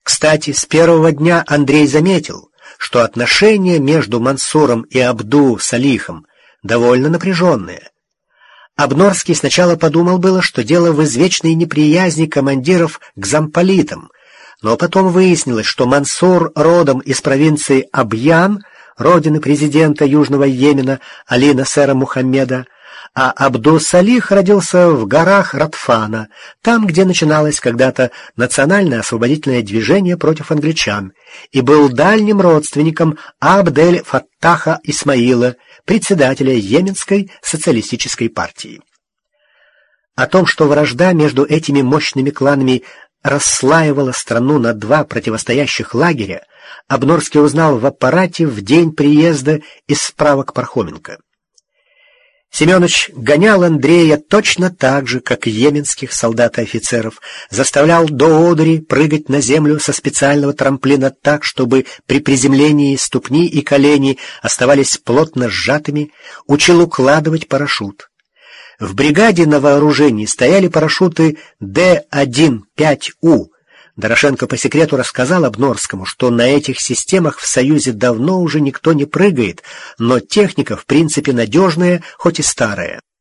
Кстати, с первого дня Андрей заметил, что отношения между Мансуром и Абду-Салихом довольно напряженные. Абнорский сначала подумал было, что дело в извечной неприязни командиров к замполитам, но потом выяснилось, что Мансур родом из провинции Абьян, родины президента Южного Йемена Али Насера Мухаммеда, а Абду-Салих родился в горах Ратфана, там, где начиналось когда-то национальное освободительное движение против англичан, и был дальним родственником Абдель-Фаттаха Исмаила, председателя Йеменской социалистической партии. О том, что вражда между этими мощными кланами расслаивала страну на два противостоящих лагеря, Абнорский узнал в аппарате в день приезда из справок Пархоменко. Семенович гонял Андрея точно так же, как йеменских солдат и офицеров, заставлял до одури прыгать на землю со специального трамплина так, чтобы при приземлении ступни и колени оставались плотно сжатыми, учил укладывать парашют. В бригаде на вооружении стояли парашюты Д-1-5У. Дорошенко по секрету рассказал Абнорскому, что на этих системах в Союзе давно уже никто не прыгает, но техника в принципе надежная, хоть и старая.